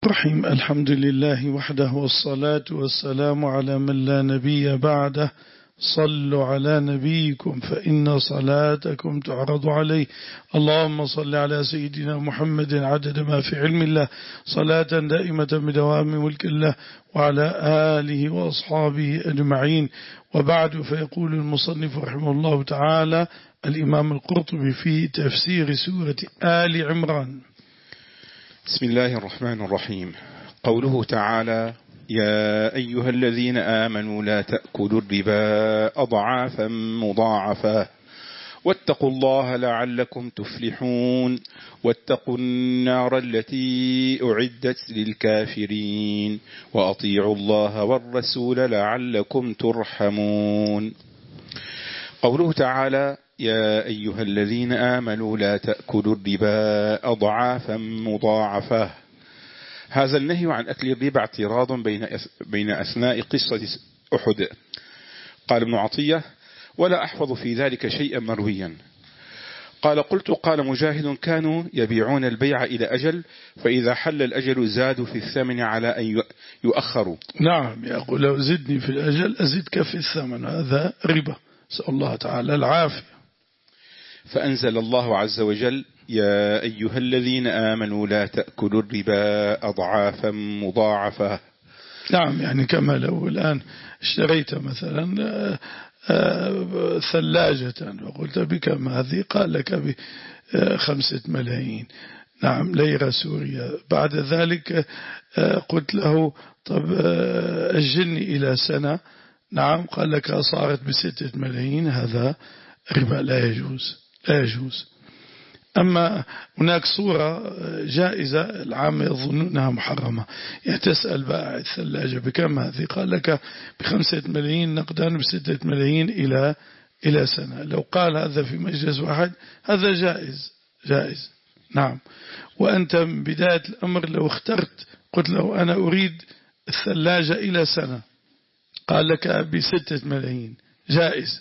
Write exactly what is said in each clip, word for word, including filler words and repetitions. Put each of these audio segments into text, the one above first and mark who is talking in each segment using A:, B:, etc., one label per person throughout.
A: رحيم. الحمد لله وحده والصلاة والسلام على من لا نبي بعده. صلوا على نبيكم فإن صلاتكم تعرض عليه. اللهم صل على سيدنا محمد عدد ما في علم الله صلاة دائمة بدوام ملك الله وعلى آله وأصحابه أجمعين. وبعد، فيقول المصنف رحمه الله تعالى الإمام القرطبي في تفسير سورة آل عمران:
B: بسم الله الرحمن الرحيم. قوله تعالى: يا أيها الذين آمنوا لا تأكلوا الربا أضعافا مضاعفة واتقوا الله لعلكم تفلحون واتقوا النار التي أعدت للكافرين وأطيعوا الله والرسول لعلكم ترحمون. قوله تعالى: يا أيها الذين آمنوا لا تأكلوا الربا أضعافا مضاعفة. هذا النهي عن أكل الربا اعتراض بين بين أثناء قصة أحد. قال ابن عطية: ولا أحفظ في ذلك شيئا مرويا. قال: قلت: قال مجاهد: كانوا يبيعون البيع إلى أجل، فإذا حل الأجل زادوا في الثمن على أن يؤخروا.
A: نعم، يقول: لو زدني في الأجل أزدك في الثمن، هذا ربا، نسأل الله تعالى العافية.
B: فأنزل الله عز وجل: يا أيها الذين آمنوا لا تأكلوا الربا أضعافا مضاعفة.
A: نعم، يعني كما لو الآن اشتريت مثلا ثلاجة وقلت: بكم هذه؟ قال لك بخمسة ملايين، نعم، ليرة سوريا. بعد ذلك قلت له: طب أجلني إلى سنة، نعم، قال لك صارت بستة ملايين. هذا ربا، لا يجوز، لا يجوز. أما هناك صورة جائزة العامة يظنونها محرمة، يعني تسأل بائع الثلاجة: بكم هذه؟ قال لك بخمسة ملايين نقدا بستة ملايين إلى إلى سنة. لو قال هذا في مجلس واحد هذا جائز، جائز، نعم. وأنت من بداية الأمر لو اخترت قلت له: أنا أريد الثلاجة إلى سنة، قال لك بستة ملايين، جائز.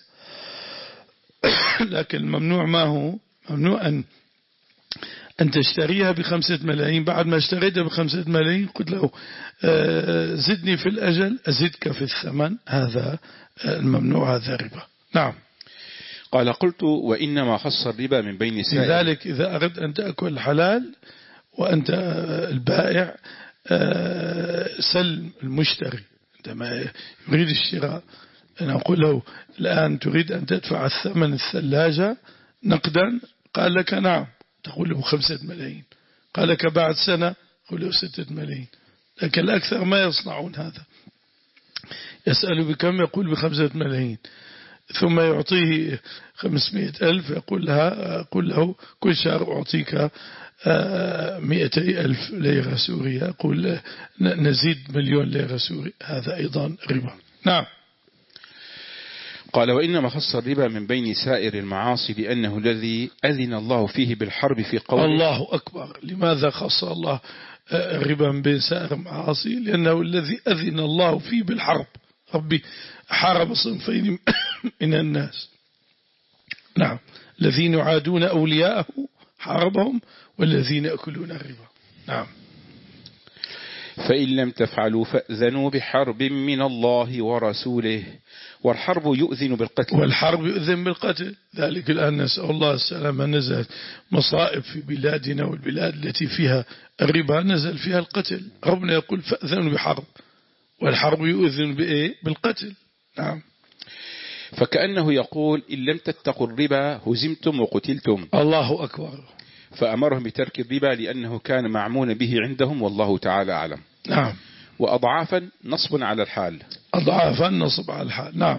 A: لكن الممنوع ما هو؟ ممنوع أن أن تشتريها بخمسة ملايين. بعد ما اشتريتها بخمسة ملايين قلت له: زدني في الأجل أزدك في الثمن. هذا الممنوع، هذا ربا، نعم.
B: قال: قلت: وإنما خص الربا من بين سائر.
A: لذلك إذا أردت أن تأكل حلال وأنت البائع، سل المشتري عندما يريد الشراء، أنا أقول له: الآن تريد أن تدفع الثمن الثلاجة نقدا؟ قال لك: نعم. تقول له خمسة ملايين. قال لك بعد سنة قل له ستة ملايين. لكن الأكثر ما يصنعون هذا، يسأل بكم؟ يقول بخمسة ملايين، ثم يعطيه خمسمائة ألف، يقول لها قل له: كل شهر أعطيك مئتي ألف ليرة سورية، يقول: نزيد مليون ليرة سورية. هذا أيضا ربا، نعم.
B: قال: وإنما خص الربا من بين سائر المعاصي لأنه الذي أذن الله فيه بالحرب في قوله.
A: الله أكبر. لماذا خص الله الربا من بين سائر المعاصي؟ لأنه الذي أذن الله فيه بالحرب. ربي حارب صنفين من الناس، نعم، الذين يعادون أولياءه حاربهم، والذين يأكلون الربا، نعم.
B: فإن لم تفعلوا فأذنوا بحرب من الله ورسوله. والحرب يؤذن بالقتل.
A: والحرب يؤذن بالقتل. ذلك الآن نسأل الله السلامة، نزلت مصائب في بلادنا والبلاد التي فيها الربا نزل فيها القتل. ربنا يقول: فأذنوا بحرب، والحرب يؤذن بإيه؟ بالقتل، نعم.
B: فكأنه يقول: إن لم تتقوا الربا هزمتم وقتلتم.
A: الله أكبر.
B: فأمرهم بترك الربا لأنه كان معمون به عندهم، والله تعالى أعلم.
A: نعم.
B: وأضعافا نصب على الحال.
A: أضعافا نصب على الحال، نعم.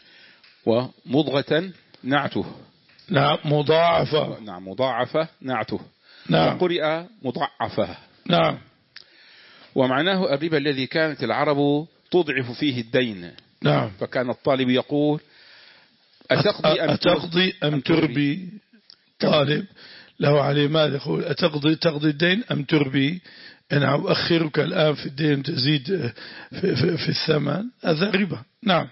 B: ومضغة نعته.
A: نعم، مضاعفة.
B: نعم، مضاعفة نعته.
A: نعم.
B: وقرئ مضعفة.
A: نعم.
B: ومعناه الربا الذي كانت العرب تضعف فيه الدين.
A: نعم.
B: فكان الطالب يقول: أتقضي أم,
A: أتقضي أم تربي؟ طالب له عليه مال، يقول: أتقضي تقضي الدين أم تربي؟ أنا أؤخرك الآن في الدين تزيد في, في, في الثمن. هذا ربا، نعم.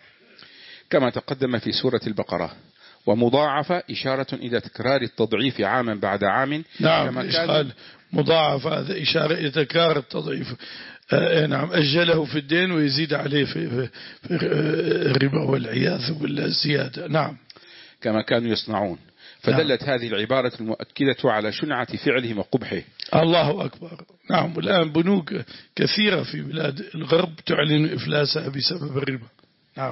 B: كما تقدم في سورة البقرة. ومضاعفة إشارة إلى تكرار التضعيف عاما بعد عام.
A: نعم، كما قال: مضاعف، هذا إشارة إلى تكرار التضعيف. آه نعم، أجله في الدين ويزيد عليه في, في, في الربا والعياذ بالله الزيادة. نعم،
B: كما كانوا يصنعون. فدلت نعم. هذه العبارة المؤكدة على شنعة فعلهم وقبحه.
A: الله أكبر. نعم، والآن بنوك كثيرة في بلاد الغرب تعلن إفلاسها بسبب الربا. نعم،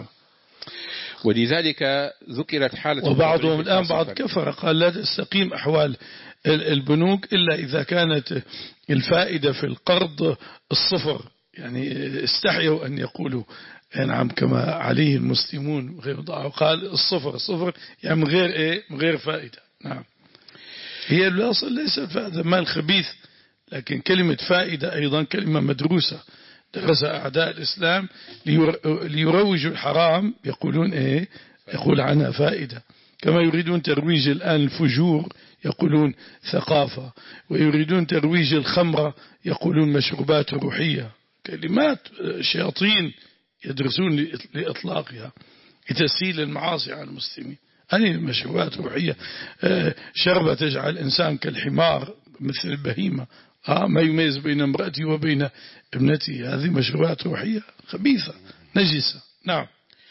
B: ولذلك ذكرت حالة،
A: وبعضهم الآن بعض كفر قال لا تستقيم أحوال البنوك إلا إذا كانت الفائدة في القرض الصفر، يعني استحيوا أن يقولوا نعم كما عليه المسلمون غير ضاع، قال الصفر الصفر يعني من غير إيه، من غير فائدة. نعم، هي الأصل ليس فائدة مال خبيث، لكن كلمة فائدة أيضا كلمة مدروسة درس أعداء الإسلام ليروجوا الحرام، يقولون إيه، يقول عنها فائدة، كما يريدون ترويج الآن الفجور يقولون ثقافة، ويريدون ترويج الخمرة يقولون مشروبات روحية، كلمات شياطين يدرسون لإطلاقها لتسهيل المعاصي على المسلمين. هذه المشروبات روحية، شربة تجعل الإنسان كالحمار مثل البهيمة، آه ما يميز بين امرأتي وبين ابنتي، هذه مشروبات روحية خبيثة نجسة. نعم.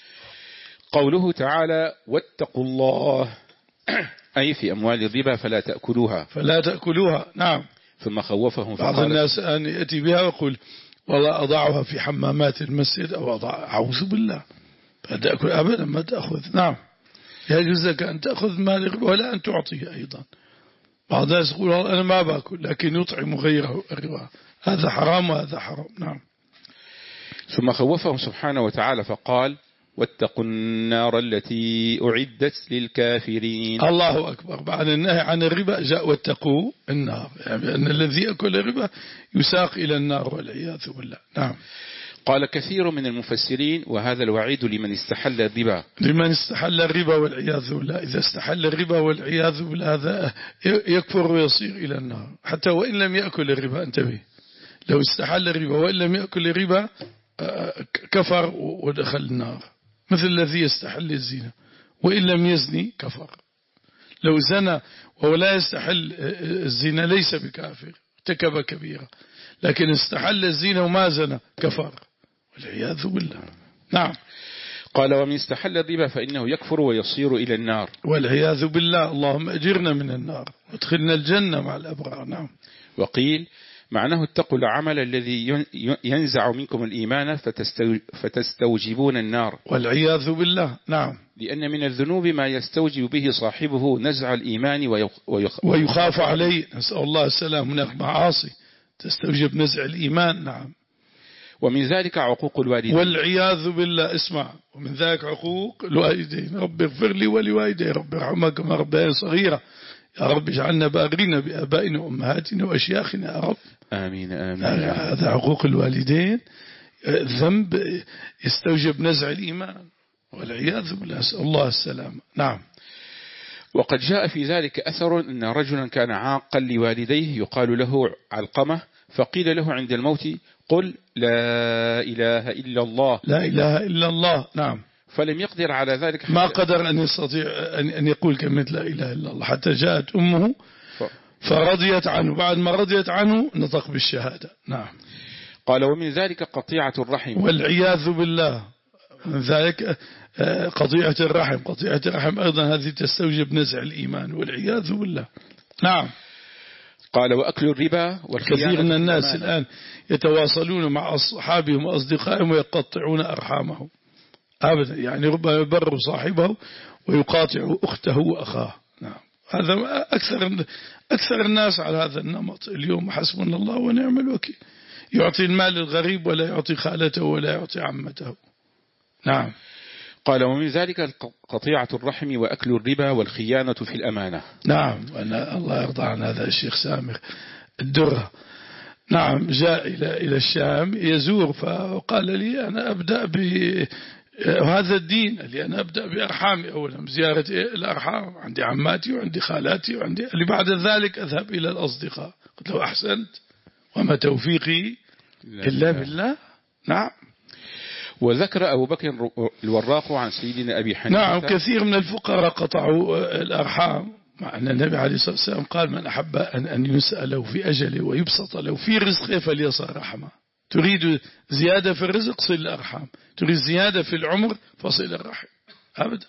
B: قوله تعالى واتقوا الله أي في أموال الربا فلا تأكلوها
A: فلا تأكلوها. نعم.
B: ثم خوفهم،
A: بعض الناس أن يأتي بها ويقول والله أضعها في حمامات المسجد أو أضع، أعوذ بالله، فتأكل أبدا ما تأخذ. نعم، يجوز لك أن تأخذ مال الربا ولا أن تعطيه أيضا. بعض الناس يقول أنا ما باكل لكن يطعم غيره الربا، هذا حرام وهذا حرام. نعم.
B: ثم خوفهم سبحانه وتعالى فقال واتقوا النار التي أعدت للكافرين.
A: الله أكبر. بعد النهي عن الربا جاء واتقوا النار، يعني أن الذي يأكل الربا يساق إلى النار والعياذ بالله. نعم.
B: قال كثير من المفسرين وهذا الوعيد لمن استحل الربا،
A: لمن استحل الربا والعياذ بالله. إذا استحل الربا والعياذ بالله هذا يكفر ويصير إلى النار حتى وإن لم يأكل الربا. انتبه، لو استحل الربا وإن لم يأكل الربا كفر ودخل النار، مثل الذي يستحل الزنا وإن لم يزني كفر. لو زنى وهو لا يستحل الزنا ليس بكافر، ارتكب كبيرة، لكن استحل الزنا وما زنى كفر والعياذ بالله. نعم.
B: قال ومن استحل الربا فإنه يكفر ويصير إلى النار
A: والعياذ بالله. اللهم أجرنا من النار وادخلنا الجنة مع الأبرار. نعم.
B: وقيل معناه اتقوا العمل الذي ينزع منكم الإيمان فتستوجبون النار
A: والعياذ بالله. نعم.
B: لأن من الذنوب ما يستوجب به صاحبه نزع الإيمان ويخ...
A: ويخاف عليه، نسأل الله السلام. هناك معاصي تستوجب نزع الإيمان. نعم.
B: ومن ذلك عقوق الوالدين
A: والعياذ بالله. اسمع، ومن ذلك عقوق الوالدين. رب اغفر لي ولوالدي، رب ارحمهما كما ربياني صغيرة، يا رب اجعلنا بارين بآبائنا وأمهاتنا وأشياخنا يا رب.
B: آمين آمين.
A: هذا عقوق الوالدين ذنب يستوجب نزع الإيمان والعياذ بالله، نسأل الله السلام. نعم.
B: وقد جاء في ذلك أثر أن رجلا كان عاقا لوالديه يقال له علقمة، فقيل له عند الموت قل لا إله إلا الله.
A: لا إله إلا الله. نعم.
B: فلم يقدر على ذلك،
A: ما قدر أن يستطيع أن يقول كلمة لا إله إلا الله، حتى جاءت أمه فرضيت عنه، بعد ما رضيت عنه نطق بالشهادة. نعم.
B: قال ومن ذلك قطيعة الرحم
A: والعياذ بالله. من ذلك قطيعة الرحم. قطيعة الرحم أيضا هذه تستوجب نزع الإيمان والعياذ بالله. نعم.
B: قال وأكل الربا والخيانة.
A: كثير من الناس الآن يتواصلون مع أصحابهم وأصدقائهم ويقطعون أرحامهم أبدا، يعني ربما يبر صاحبه ويقاطع أخته وأخاه. نعم. هذا أكثر أكثر الناس على هذا النمط اليوم، حسبنا الله ونعم الوكيل. يعطي المال للغريب ولا يعطي خالته ولا يعطي عمته. نعم.
B: قال ومن ذلك قطيعة الرحم وأكل الربا والخيانة في الأمانة.
A: نعم. وأنا الله يرضى عن هذا الشيخ سامر الدرة. نعم. جاء إلى إلى الشام يزور، فقال لي أنا أبدأ بهذا الدين، اللي أنا أبدأ بأرحامي أولا، بزيارة الأرحام، عندي عماتي وعندي خالاتي وعندي اللي بعد ذلك أذهب إلى الأصدقاء. قلت له أحسنت، وما توفيقي إلا بالله. نعم.
B: وذكر أبو بكر الوراق عن سيدنا أبي حنيفة.
A: نعم. كثير من الفقراء قطعوا الأرحام مع أن النبي عليه الصلاة والسلام قال من أحب أن, أن يسأله في أجله ويبسط له في رزقه فليصل رحمه. تريد زيادة في الرزق صل الأرحام، تريد زيادة في العمر فصل الرحم. أبدا،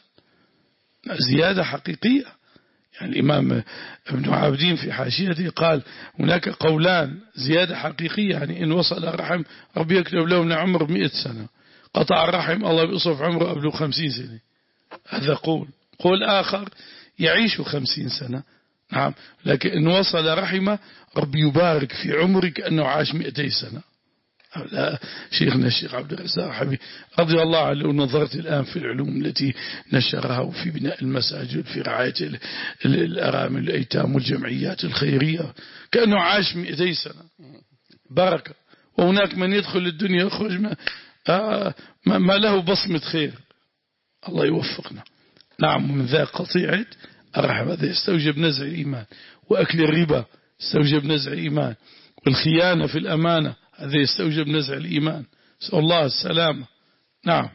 A: زيادة حقيقية. يعني الإمام ابن عابدين في حاشيته قال هناك قولان: زيادة حقيقية يعني إن وصل الرحم ربي يكتب له من عمر مئة سنة، قطع الرحم الله بيصف عمره قبله خمسين سنة. هذا قول. قول آخر يعيش خمسين سنة، نعم، لكن إن وصل رحمه ربي يبارك في عمرك أنه عاش مئتي سنة. لا، شيخنا الشيخ عبد الرزاق حبيب رضي الله عنه، لو نظرت الآن في العلوم التي نشرها وفي بناء المساجد في رعاية الأرامل الأيتام والجمعيات الخيرية كأنه عاش مئتي سنة بركة. وهناك من يدخل الدنيا يخرج ما, آه ما له بصمة خير. الله يوفقنا. نعم، ومن ذا قطيعة الرحم هذا يستوجب نزع الإيمان، وأكل الربا يستوجب نزع الإيمان، والخيانة في الأمانة هذا يستوجب نزع الإيمان. سأل الله السلامة. نعم.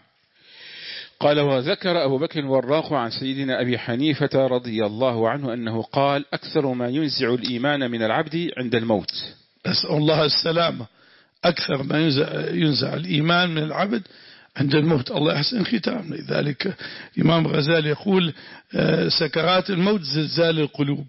B: قال: وذكر أبو بكر الوراق عن سيدنا أبي حنيفة رضي الله عنه أنه قال: أكثر ما ينزع الإيمان من العبد عند الموت.
A: أسأل الله السلامة. أكثر ما ينزع, ينزع الإيمان من العبد عند الموت. الله يحسن ختام. لذلك الإمام غزالي يقول: سكرات الموت زلزال القلوب،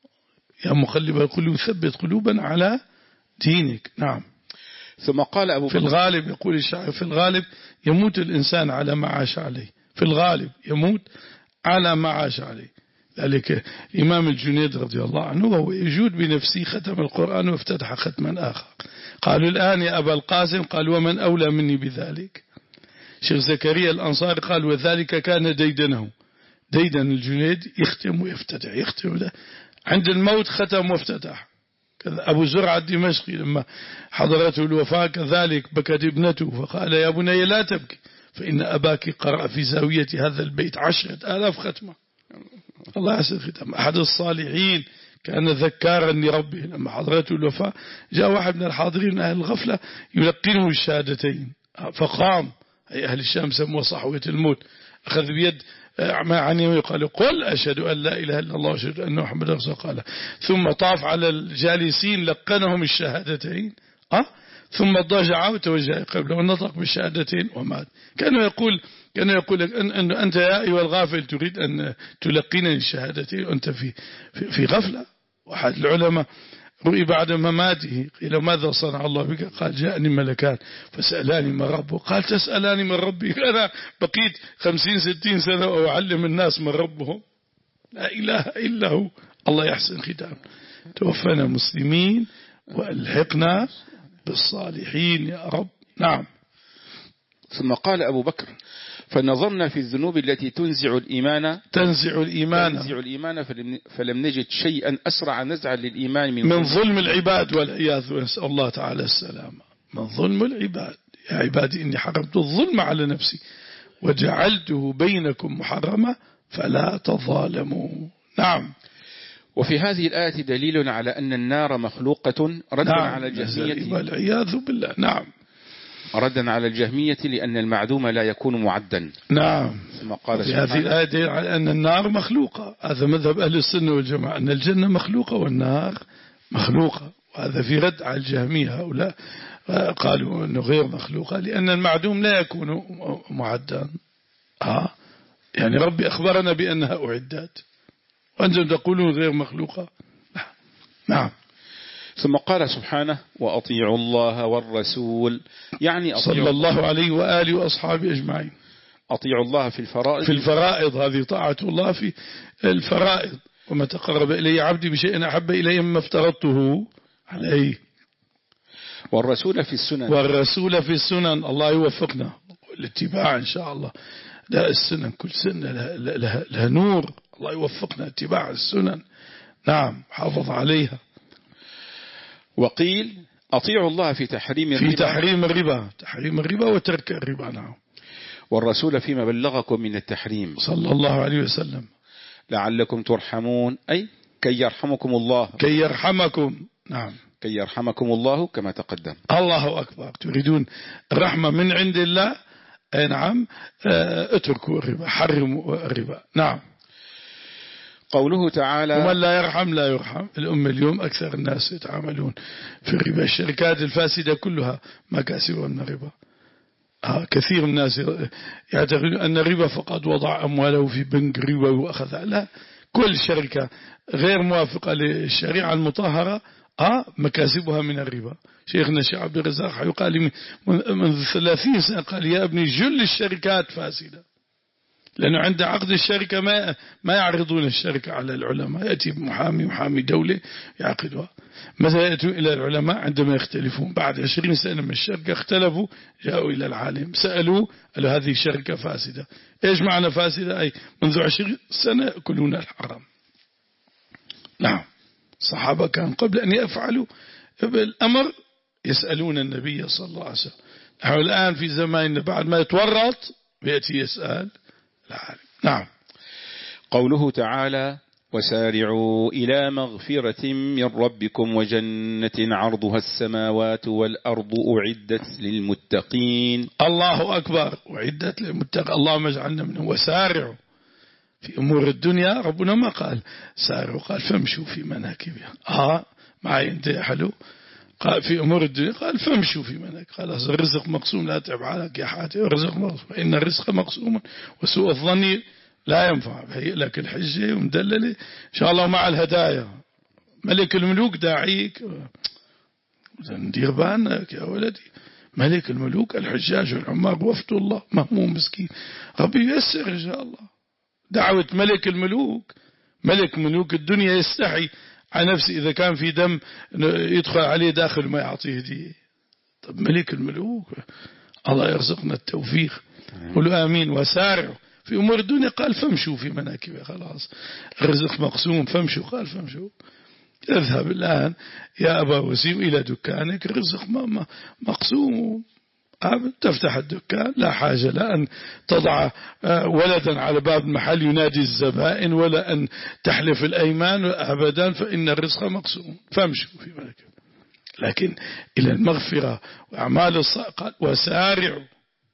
A: يا مقلب القلوب ثبت قلوبا على دينك. نعم.
B: ثم قال أبو بكر:
A: في الغالب يقول الشاعر: في الغالب يموت الإنسان على ما عاش عليه. في الغالب يموت على ما عاش عليه. ذلك الإمام الجنيد رضي الله عنه وهو يجود بنفسه ختم القرآن وافتتح ختما آخر. قالوا: الآن يا أبا القاسم؟ قال: ومن أولى مني بذلك؟ شيخ زكريا الأنصاري قال: وذلك كان ديدنه. ديدن الجنيد يختم ويفتتح، يختم له. عند الموت ختم وافتتح. أبو زرعة الدمشقي لما حضرته الوفاة كذلك بكت ابنته فقال: يا بني لا تبكي فإن أباك قرأ في زاوية هذا البيت عشرة آلاف ختمة. الله يحسن ختم. أحد الصالحين كان ذكارا لربه، لما حضرته الوفاة جاء واحد من الحاضرين من أهل الغفلة يلقنه الشهادتين فقام. أي أهل الشام سموه صحوة الموت. أخذ بيد ما عنه يقال: قل أشهد أن لا إله إلا الله وأشهد أن محمد رسول الله. ثم طاف على الجالسين لقنهم الشهادتين، أه؟ ثم ضجع وتوجه قبله ونطق بالشهادتين ومات. كانوا يقول كانوا يقول أن, أن أنت يا أيها الغافل تريد أن تلقينني الشهادتين وأنت في في, في غفلة. واحد العلماء رؤي بعد مماته قيل: ماذا صنع الله بك؟ قال: جاءني ملكان فسألاني من ربه. قال: تسألاني من ربي؟ أنا بقيت خمسين ستين سنة وأعلم الناس من ربهم. لا إله إلا هو. الله يحسن ختام. توفنا مسلمين وألحقنا بالصالحين يا رب. نعم.
B: ثم قال أبو بكر: فنظرنا في الذنوب التي تنزع الإيمان
A: تنزع الإيمان
B: تنزع الإيمان فلم, فلم نجد شيئا أسرع نزعا للإيمان من,
A: من ظلم العباد والعياذ. نسأل الله تعالى السلامة. من ظلم العباد. يا عبادي إني حرمت الظلم على نفسي وجعلته بينكم محرمة فلا تظالموا. نعم.
B: وفي هذه الآية دليل على أن النار مخلوقة ردا نعم. على الجهمية
A: والعياذ بالله. نعم.
B: ردا على الجهمية لأن المعدوم لا يكون معدا.
A: نعم.
B: ثم قال
A: في هذه الآية دليل على أن النار مخلوقة. هذا مذهب أهل السنة والجماعة، أن الجنة مخلوقة والنار مخلوقة. وهذا في رد على الجهمية. هؤلاء قالوا أنه غير مخلوقة لأن المعدوم لا يكون معدا. آه. يعني ربي أخبرنا بأنها أعدت وأنتم تقولون غير مخلوقة. نعم.
B: ثم قال سبحانه: وأطيعوا الله والرسول، يعني
A: صلى الله عليه وآله وأصحابه أجمعين.
B: أطيعوا الله في الفرائض.
A: في الفرائض هذه طاعة الله في الفرائض. وما تقرب إلي عبدي بشيء أحب إلي مما افترضته عليه.
B: والرسول في السنن.
A: والرسول في السنن. الله يوفقنا الاتباع إن شاء الله. لا السنن كل سنة لها, لها, لها نور. الله يوفقنا اتباع السنن. نعم. حافظ عليها.
B: وقيل: أطيعوا الله في تحريم الربا.
A: في تحريم الربا. تحريم الربا وترك الربا. نعم.
B: والرسول فيما بلغكم من التحريم
A: صلى الله عليه وسلم
B: لعلكم ترحمون، أي كي يرحمكم الله.
A: كي يرحمكم. نعم.
B: كي يرحمكم الله كما تقدم.
A: الله أكبر. تريدون الرحمة من عند الله. نعم. اتركوا الربا، حرموا الربا. نعم.
B: قوله تعالى
A: ومن لا يرحم لا يرحم. الأمة اليوم أكثر الناس يتعاملون في الربا، الشركات الفاسدة كلها مكاسبها من الربا. آه كثير من الناس يعتقدون أن الربا فقط وضع أمواله في بنك ربا وأخذها. لا، كل شركة غير موافقة للشريعة المطهرة آه مكاسبها من الربا. شيخنا الشيخ عبد الرزاق يقال لي منذ ثلاثين سنة قال يا ابني جل الشركات فاسدة، لأنه عند عقد الشركة ما ما يعرضون الشركة على العلماء، يأتي محامي محامي دولة يعقدها. متى يأتوا إلى العلماء؟ عندما يختلفون. بعد عشرين سنة من الشركة اختلفوا، جاءوا إلى العالم سألوا، قالوا هذه شركة فاسدة. إيش معنى فاسدة؟ أي منذ عشرين سنة يأكلون الحرام. نعم، الصحابة كانوا قبل أن يفعلوا بالأمر يسألون النبي صلى الله عليه وسلم. نحن الآن في زماننا بعد ما يتورط بيأتي يسأل العالم. نعم.
B: قوله تعالى وسارعوا إلى مغفرة من ربكم وجنة عرضها السماوات والأرض أعدت للمتقين.
A: الله أكبر، أعدت للمتقين. اللهم اجعلنا منهم. وسارعوا في أمور الدنيا، ربنا ما قال سارعوا، قال فامشوا في مناكبها. آه معي انت يا حلو. قال في أمور الدنيا قال فامشوا في مناكب. قال الرزق مقسوم لا تعب عليك يا حاتم، الرزق مقسوم، إن الرزق مقسوم وسوء الظن لا ينفع. هيئ لك الحجة ومدللة إن شاء الله مع الهدايا. ملك الملوك داعيك، ندير بالك يا ولدي. ملك الملوك الحجاج والعمار وفد الله، مهموم مسكين، ربي ييسر إن شاء الله. دعوة ملك الملوك، ملك ملوك الدنيا يستحي على نفسه إذا كان في دم يدخل عليه داخل ما يعطيه هدية. طب ملك الملوك، الله يرزقنا التوفيق. قولوا آمين. وسارعوا في أمور الدنيا قال فامشوا في مناكبها. خلاص الرزق مقسوم، فامشوا. قال فامشوا. اذهب الآن يا أبا وسيم إلى دكانك، الرزق مقسوم. تفتح الدكان، لا حاجة لا أن تضع ولدا على باب المحل ينادي الزبائن، ولا أن تحلف الأيمان أبدا، فإن الرزق مقسوم. فامشوا في مناكب. لكن إلى المغفرة وأعمال الصالحة قال وسارعوا.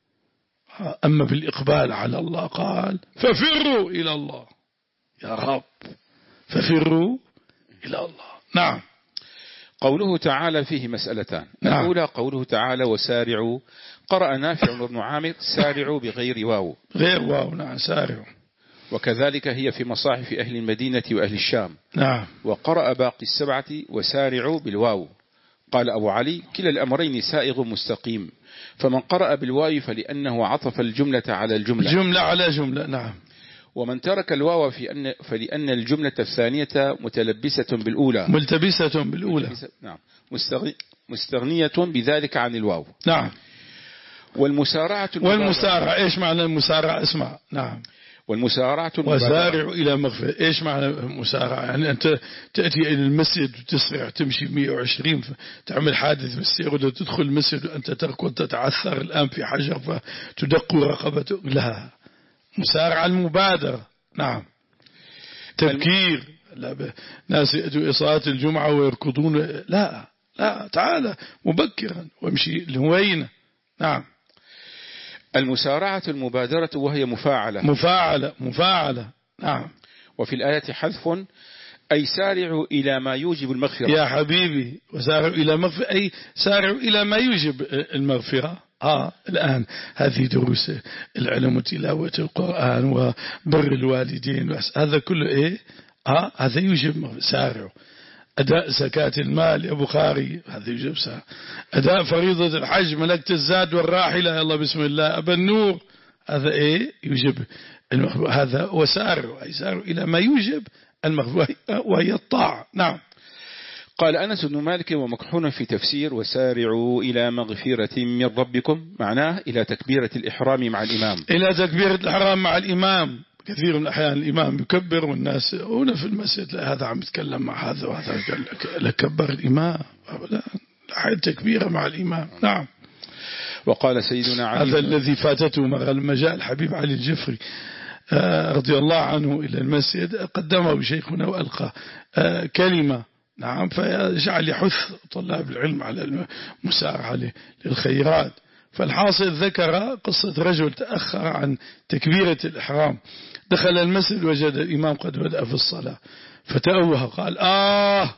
A: أما بالإقبال على الله قال ففروا إلى الله. يا رب ففروا إلى الله. نعم.
B: قوله تعالى فيه مسألتان.
A: نعم.
B: الأولى قوله تعالى وسارعوا، قرأ نافع بن عامر سارعوا بغير واو.
A: غير واو. نعم سارعوا.
B: وكذلك هي في مصاحف أهل المدينة وأهل الشام.
A: نعم.
B: وقرأ باقي السبعة وسارعوا بالواو. قال أبو علي كلا الأمرين سائغ مستقيم، فمن قرأ بالواو فلأنه عطف الجملة على الجملة،
A: جملة على جملة. نعم.
B: ومن ترك الواو في أن فلأن الجملة الثانية متلبسة بالأولى،
A: ملتبسة بالأولى.
B: ملتبسة. نعم. مستغنية بذلك عن الواو.
A: نعم.
B: والمسارعة
A: والمسارعة إيش معنى المسارعة؟ اسمع. نعم.
B: والمسارعة
A: وسارعوا إلى مغفرة. إيش معنى المسارعة؟ يعني أنت تأتي إلى المسجد وتسرع تمشي مئة وعشرين تعمل حادث بالسيارة وتدخل المسجد وأنت تركض تتعثر الآن في حجر فتدق رقبتك. لا، مسارعة المبادرة. نعم. تبكير. لا ناس يأتوا إصلاة الجمعة ويركضون. لا لا، تعال مبكرا وامشي لهوينة. نعم.
B: المسارعة المبادرة وهي مفاعلة.
A: مفاعلة مفاعلة. نعم.
B: وفي الآية حذف أي سارعوا إلى ما يوجب المغفرة.
A: يا حبيبي وسارعوا إلى مغفرة أي سارعوا إلى ما يوجب المغفرة. آه الآن هذه دروس العلم وتلاوة القرآن وبر الوالدين، هذا كله إيه؟ آه هذا يوجب سارعوا. أداء زكاة المال يا بخاري هذا يوجب سارع. أداء فريضة الحج، ملكت الزاد والراحلة يلا بسم الله أبا النور، هذا إيه؟ يوجب المغفرة. هذا وسارعوا أي سارعوا إلى ما يوجب المغفرة وهي الطاعة. نعم.
B: قال أنس بن مالك ومكحول في تفسير وسارعوا إلى مغفرة من ربكم، معناه إلى تكبيرة الإحرام مع الإمام.
A: إلى تكبيرة الإحرام مع الإمام. كثير من الأحيان الإمام يكبر والناس هنا في المسجد لا هذا عم يتكلم مع هذا وهذا لكبر الإمام. لا، تكبيرة مع الإمام. نعم.
B: وقال سيدنا علي
A: هذا الذي فاتته لما جاء الحبيب علي الجفري رضي الله عنه إلى المسجد قدمه شيخنا وألقى كلمة. نعم. فجعل يحث طلاب العلم على المسارعة للخيرات. فالحاصل ذكر قصة رجل تأخر عن تكبيرة الإحرام، دخل المسجد وجد الإمام قد بدأ في الصلاة فتأوه قال آه،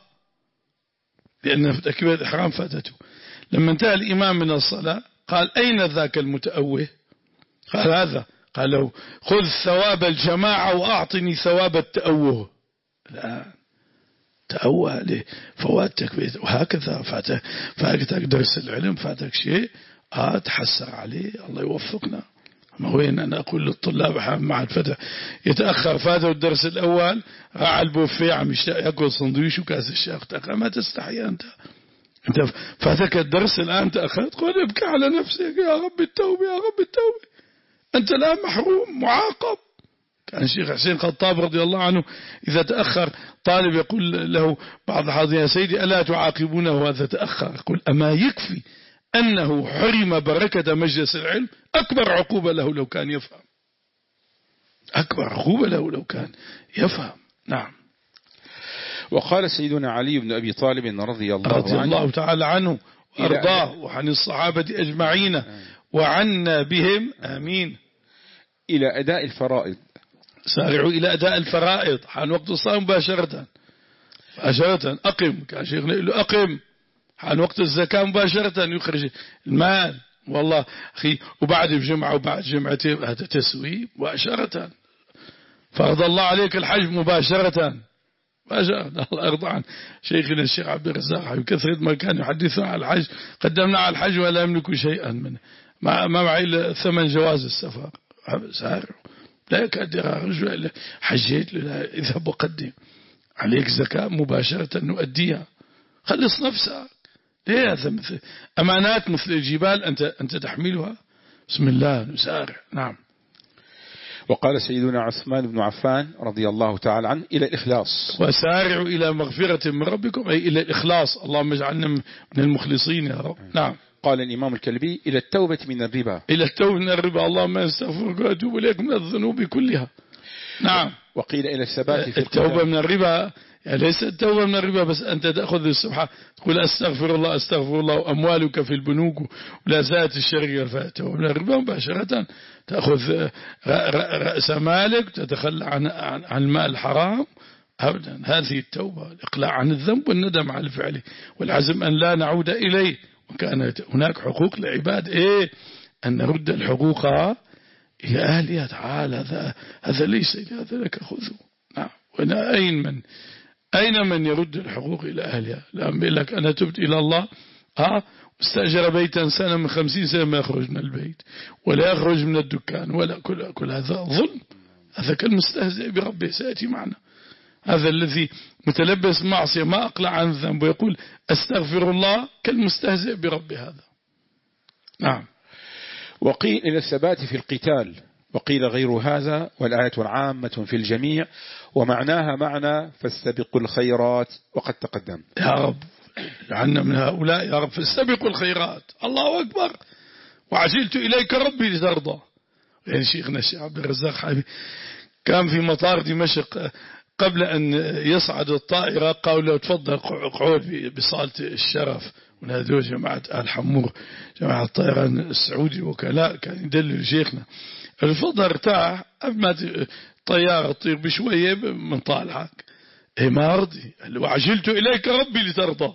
A: لأن تكبيرة الإحرام فاتته. لما انتهى الإمام من الصلاة قال أين ذاك المتأوه؟ قال هذا. قال له خذ ثواب الجماعة وأعطني ثواب التأوه. لا، تأوه عليه فوات تكبيرة. وهكذا فاتك, فاتك درس العلم، فاتك شيء آه تحسر عليه. الله يوفقنا. ما وين أنا أقول للطلاب مع الفتح يتأخر فاته الدرس الأول راح البوفيه عم يأكل صندويش وكاس الشاي، ما تستحي أنت أنت فاتك الدرس الآن تأخرت. قل ابكي على نفسك يا رب التوبة يا رب التوبة، أنت الآن محروم معاقب. كان الشيخ حسين خطاب رضي الله عنه إذا تأخر طالب يقول له بعض الحاضرين يا سيدي ألا تعاقبونه هذا تأخر؟ يقول أما يكفي أنه حرم بركة مجلس العلم، أكبر عقوبة له لو كان يفهم، أكبر عقوبة له لو كان يفهم. نعم.
B: وقال سيدنا علي بن أبي طالب رضي الله,
A: رضي الله عنه تعالى عنه وأرضاه وعن الصحابة أجمعين وعنا بهم آمين.
B: إلى أداء الفرائض.
A: سارعوا إلى أداء الفرائض عن وقت الصلاة مباشرة مباشرة. أقم، كان شيخنا يقول له أقم. عن وقت الزكاة مباشرة يخرج المال. والله أخي وبعد الجمعة وبعد جمعتين هذا تسوي مباشرة. فرض الله عليك الحج مباشرة مباشرة. الله يرضى عن شيخنا الشيخ عبد الرزاق بكثرة ما كان يحدثنا عن الحج، قدمنا على الحج ولا يملك شيئا منه، ما معي إلا ثمن جواز السفر. سارع لا يكاد يرى رجل حجيت لا اذهب وقدم عليك زكاة مباشرة نؤديها. خلص نفسك. ليه هذا مثل أمانات مثل الجبال أنت أنت تحملها. بسم الله نسارع. نعم.
B: وقال سيدنا عثمان بن عفان رضي الله تعالى عنه إلى الإخلاص.
A: وسارعوا إلى مغفرة من ربكم، أي إلى الإخلاص. اللهم اجعلنا من المخلصين يا رب. نعم.
B: قال الإمام الكلبي إلى التوبة من الربا.
A: إلى التوبة من الربا. اللهم استغفرك وأتوب إليك من الذنوب كلها. نعم.
B: وقيل إلى الثبات في
A: التوبة من الربا، يعني ليس التوبة من الربا بس أنت تأخذ السبحة تقول أستغفر الله أستغفر الله وأموالك في البنوك ولا زالت الشركة. فالتوبة من الربا مباشرة تأخذ رأس مالك تتخلى عن عن المال الحرام. أبدا. هذه التوبة الإقلاع عن الذنب والندم على الفعل والعزم أن لا نعود إليه. وكانت هناك حقوق لعباد إيه أن نرد الحقوق إلى أهلها. تعالى هذا هذا ليس هذا لك خذه. نعم. وأنا أين من أين من يرد الحقوق إلى أهلها؟ لا بيقول لك أنا تبت إلى الله آه استأجر بيتا سنة من خمسين سنة ما يخرج من البيت ولا يخرج من الدكان ولا كل كل هذا ظلم. هذا كالمستهزئ بربه سيأتي معنا. هذا الذي متلبس معصية ما أقلع عن الذنب ويقول أستغفر الله كالمستهزئ بربه هذا. نعم.
B: وقيل إلى الثبات في القتال، وقيل غير هذا، والآية عامة في الجميع ومعناها معنى فاستبقوا الخيرات وقد تقدم.
A: يا رب عنا من هؤلاء يا رب. فاستبقوا الخيرات. الله أكبر. وعجلت إليك ربي لترضى. يعني شيخنا الشيخ عبد الرزاق حبيبي كان في مطار دمشق قبل أن يصعد الطائرة قالوا له تفضل قعود بصالة الشرف ونادوا جماعة آل حمور جماعة الطيران السعودي وكلاء كان يدلل شيخنا تفضل ارتاح قبل ما الطيارة تطير بشوية من طالعك. إيه ما رضي. وعجلت إليك ربي لترضى.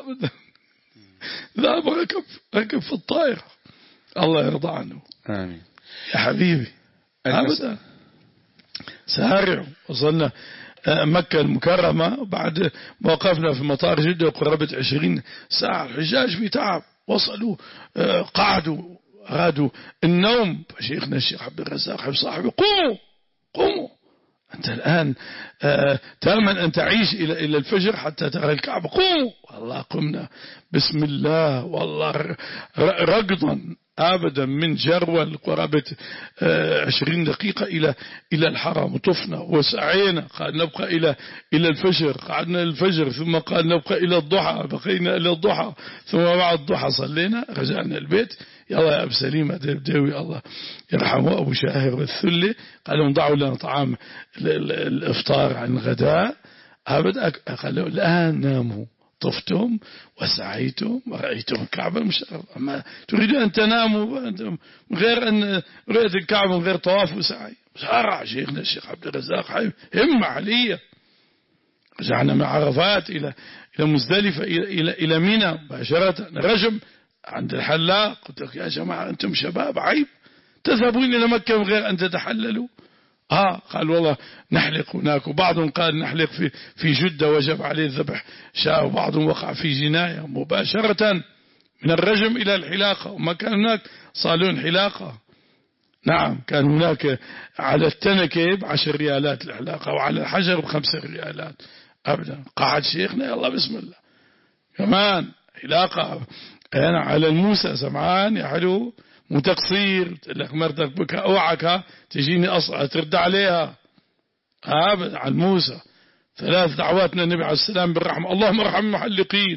A: ذهب ركب ركب في الطائرة. الله يرضى عنه.
B: آمين
A: يا حبيبي. أبدا. سارعوا. وصلنا مكة المكرمة بعد ما وقفنا في مطار جدة قرابة عشرين ساعة. الحجاج في تعب وصلوا قعدوا أرادوا النوم. شيخنا الشيخ عبد الرزاق حبيب صاحبي قوموا قوموا أنت الآن تأمن أن تعيش إلى إلى الفجر حتى ترى الكعبة. قوموا. والله قمنا بسم الله والله رقضا أبدا من جرول قرابة عشرين دقيقة إلى إلى الحرم وطفنا وسعينا. قال نبقى إلى إلى الفجر. قعدنا الفجر ثم قال نبقى إلى الضحى. بقينا إلى الضحى ثم بعد الضحى صلينا رجعنا البيت. يلا يا أبو سليم داوي الله يرحمه أبو شاهر والثلي قال لهم ضعوا لنا طعام الإفطار عن الغداء أبدا. قالوا الآن ناموا طفتم وسعيتم ورأيتم الكعبة المشرفة. أما تريدون أن تناموا أنتم من غير أن رؤية الكعبة من غير طواف وسعي؟ سارع شيخنا الشيخ عبد الرزاق حبيب همة عليا. رجعنا من عرفات إلى إلى مزدلفة إلى إلى إلى منى مباشرة رجم عند الحلاق. قلت لك يا جماعة أنتم شباب عيب تذهبون إلى مكة من غير أن تتحللوا. آه قال والله نحلق هناك، وبعضهم قال نحلق في في جدة وجب عليه الذبح شاء، وبعضهم وقع في جناية مباشرة من الرجم إلى الحلاقة. وما كان هناك صالون حلاقة. نعم كان هناك على التنكة بعشر ريالات الحلاقة وعلى الحجر بخمسة ريالات أبدا. قاعد شيخنا يلا بسم الله كمان حلاقة. أنا على الموسى سمعان يا حلو مو تقصير لك مرتك بك أوعك تجيني أصلا ترد عليها أبدا. على الموسى ثلاث دعواتنا النبي عليه السلام بالرحمة اللهم ارحم المحلقين.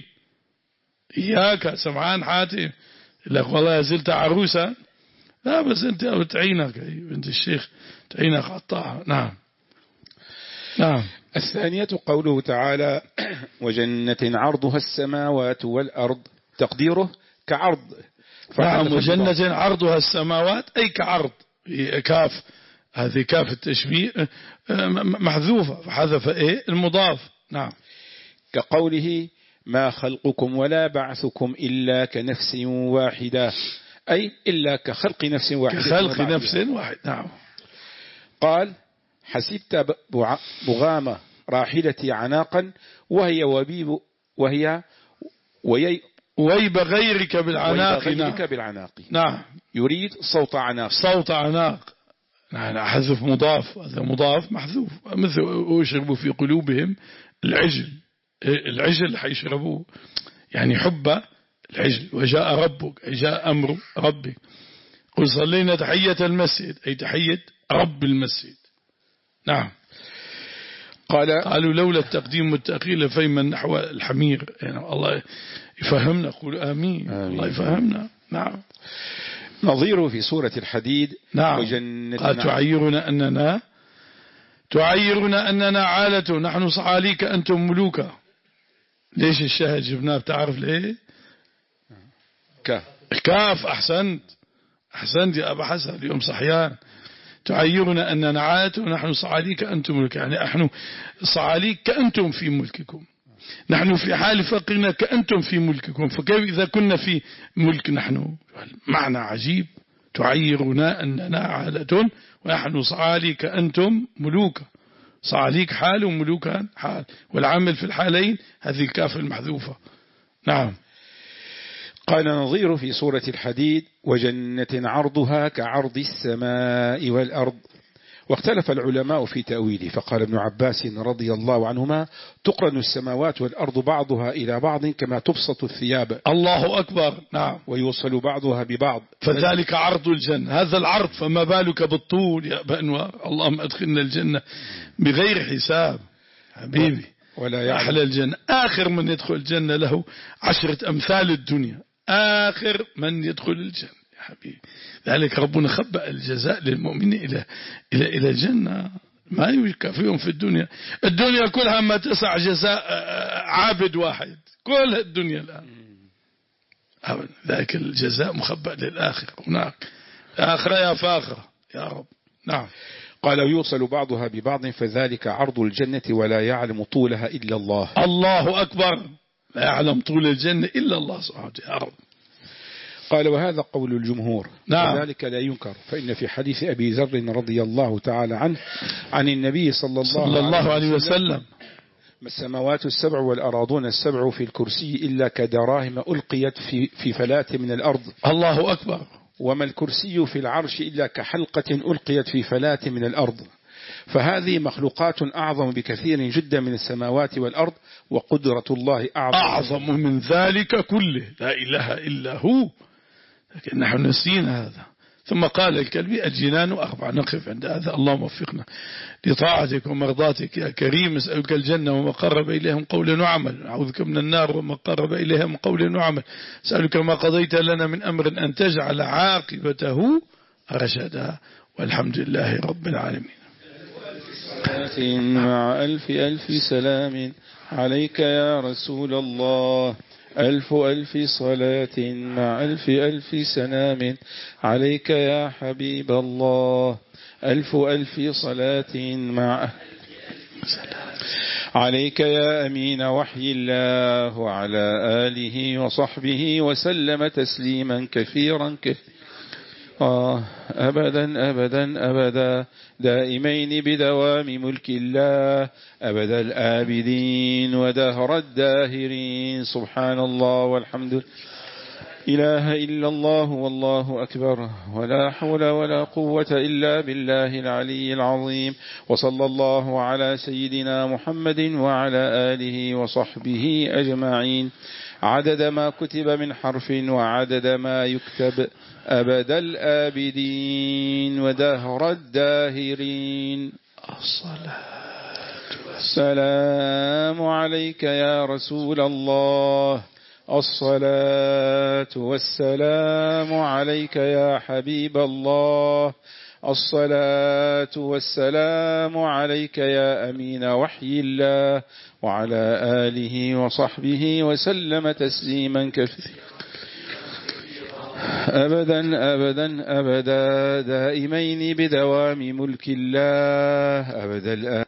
A: إياك سمعان حاتم لك والله زلت عروسا. لا بس أنت أو تعينك بنت الشيخ تعينك على الطاعة. نعم نعم.
B: الثانية قوله تعالى وجنة عرضها السماوات والأرض تقديره كعرض.
A: نعم وجنة عرضها السماوات أي كعرض كاف هذه كاف التشبيه محذوفة فحذف إيه المضاف. نعم
B: كقوله ما خلقكم ولا بعثكم إلا كنفس واحدة أي إلا كخلق نفس واحدة
A: كخلق نفس واحد. نعم.
B: قال حسبت بغامة راحلتي عناقا وهي وبيب وهي وي
A: ويب غيرك بالعناق.
B: غيرك بالعناق.
A: نعم
B: يريد صوت عناق.
A: صوت عناق. نعم حذف مضاف هذا مضاف محذوف مثل ويشربوا في قلوبهم العجل. العجل حيشربوه يعني حب العجل. وجاء ربك جاء أمر ربك. قل صلينا تحية المسجد أي تحية رب المسجد. نعم.
B: قال
A: قالوا لولا التقديم والتأخير لفهم نحو الحمير. يعني الله يفهمنا قول آمين. آمين. الله يفهمنا. نعم.
B: نظيره في سورة الحديد.
A: نعم.
B: وجنة
A: قال تعيرنا أننا تعيرنا أننا عالة نحن صعاليك أنتم ملوكا. ليش الشاهد جبناه بتعرف ليه؟
B: كاف.
A: كاف. أحسنت أحسنت يا أبا حسن اليوم صحيان. تعيرنا أننا عالة ونحن صعاليك أنتم ملوكا يعني نحن صعاليك كأنتم في ملككم. نحن في حال فقرنا كأنتم في ملككم فكيف إذا كنا في ملك نحن؟ معنى عجيب. تعيرنا أننا عالة ونحن صعاليك أنتم ملوكا. صعاليك حال وملوكا حال والعامل في الحالين هذه الكاف المحذوفة. نعم.
B: قال نظير في سورة الحديد وجنة عرضها كعرض السماء والأرض. واختلف العلماء في تأويله فقال ابن عباس رضي الله عنهما تقرن السماوات والأرض بعضها إلى بعض كما تبسط الثياب.
A: الله أكبر. نعم.
B: ويوصل بعضها ببعض
A: فذلك عرض الجنة. هذا العرض فما بالك بالطول يا بأنوار. اللهم أدخلنا الجنة بغير حساب حبيبي.
B: ولا
A: أحلى الجنة. آخر من يدخل الجنة له عشرة أمثال الدنيا. آخر من يدخل الجنة يا حبيبي. ذلك ربنا خبأ الجزاء للمؤمنين إلى إلى إلى الجنة ما يكافئهم في الدنيا. الدنيا كلها ما تسع جزاء عابد واحد كل الدنيا الآن. ذلك الجزاء مخبأ للآخر هناك آخرة يا فاخرة يا رب. نعم.
B: قال يوصل بعضها ببعض فذلك عرض الجنة ولا يعلم طولها إلا الله.
A: الله أكبر. لا يعلم طول الجنة إلا الله سبحانه وتعالى يا رب.
B: قال وهذا قول الجمهور.
A: نعم.
B: وذلك لا ينكر فإن في حديث أبي ذر رضي الله تعالى عنه عن النبي صلى الله,
A: صلى الله عليه وسلم
B: ما السماوات السبع والأراضون السبع في الكرسي إلا كدراهم ألقيت في, في فلاة من الأرض.
A: الله أكبر.
B: وما الكرسي في العرش إلا كحلقة ألقيت في فلاة من الأرض. فهذه مخلوقات أعظم بكثير جدا من السماوات والأرض وقدرة الله أعظم,
A: أعظم من ذلك كله لا إله إلا هو. لكن نحن نسينا هذا. ثم قال الكلبي الجنان أربع. نقف عند هذا. اللهم وفقنا لطاعتك ومرضاتك يا كريم. اسألك الجنة وما قرب إليهم قول وعمل. أعوذك من النار وما قرب إليهم قول وعمل. اسألك ما قضيت لنا من أمر أن تجعل عاقبته رشدا. والحمد لله رب العالمين.
B: مع ألف ألف سلام عليك يا رسول الله. ألف ألف صلاة مع ألف ألف سلام عليك يا حبيب الله. ألف ألف صلاة مع عليك يا أمين وحي الله وعلى آله وصحبه وسلم تسليما كثيرا كثيرا آه أبدا أبدا أبدا دائمين بدوام ملك الله أبد الآبدين ودهر الداهرين. سبحان الله والحمد لله إله إلا الله والله أكبر ولا حول ولا قوة إلا بالله العلي العظيم. وصلى الله على سيدنا محمد وعلى آله وصحبه أجمعين عدد ما كتب من حرف وعدد ما يكتب أبد الآبدين ودهر الداهرين. الصلاة والسلام عليك يا رسول الله. الصلاة والسلام عليك يا حبيب الله. الصلاة والسلام عليك يا أمين وحي الله وعلى آله وصحبه وسلم تسليما كثيرا أبدا أبدا أبدا دائمين بدوام ملك الله أبدا الآن.